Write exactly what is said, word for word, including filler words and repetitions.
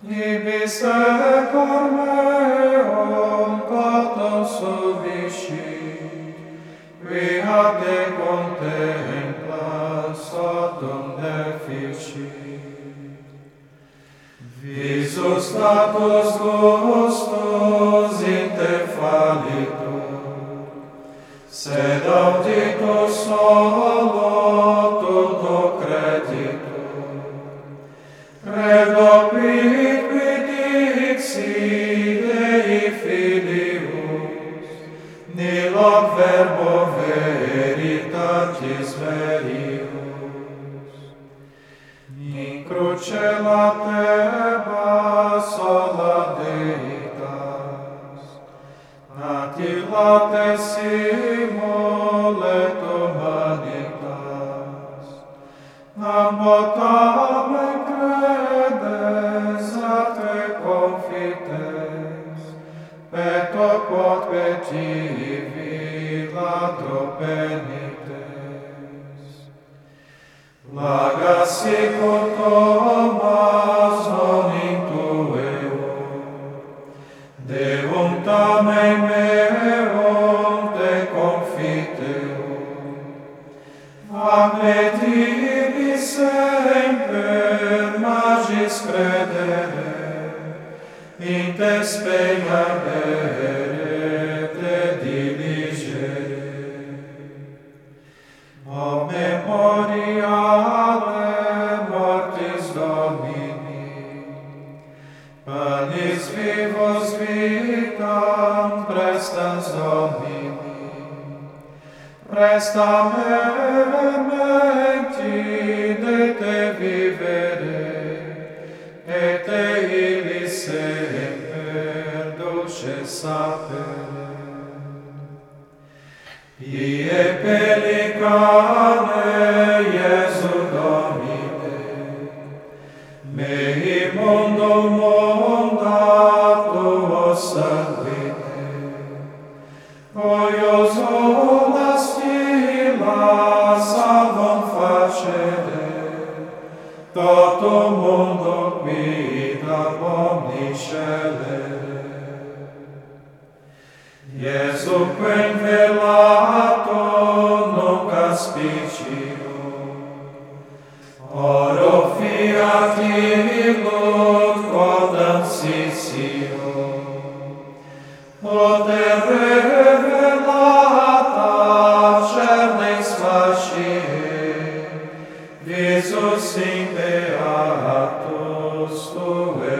Ibis secor meum cautum subiscit, quia te contemplas totum deficit. Visus status gustus in te fallitur, sed auditus solo tutto creditur. Credo quid quid dixi Dei Filius, nil hoc verbo veritatis verius. In cruce latebas sola Deitas, nati late simulet humanitas, ambotame credes a te confites, petto quod petivi latro penites. Lagas sicut Thomas non intueor, Deum tamen meum te confiteor, admettimi semper magis credere, in te speiare te diligere. O memoriale mortis Domini, panis vivos vitam prestas Domini, presta me menti de te vivere, et te illis semper dulce sapere. Ie pellicane Iesu Domine, mei mundum munda tuo sanguine, oios olas filas salvum facere, totum mundo quidam omniscelere. Iesu quem velato nunc aspicio, oro fiat illut quod ansitio, poter revelata cernes facie, visus in beatus tuae.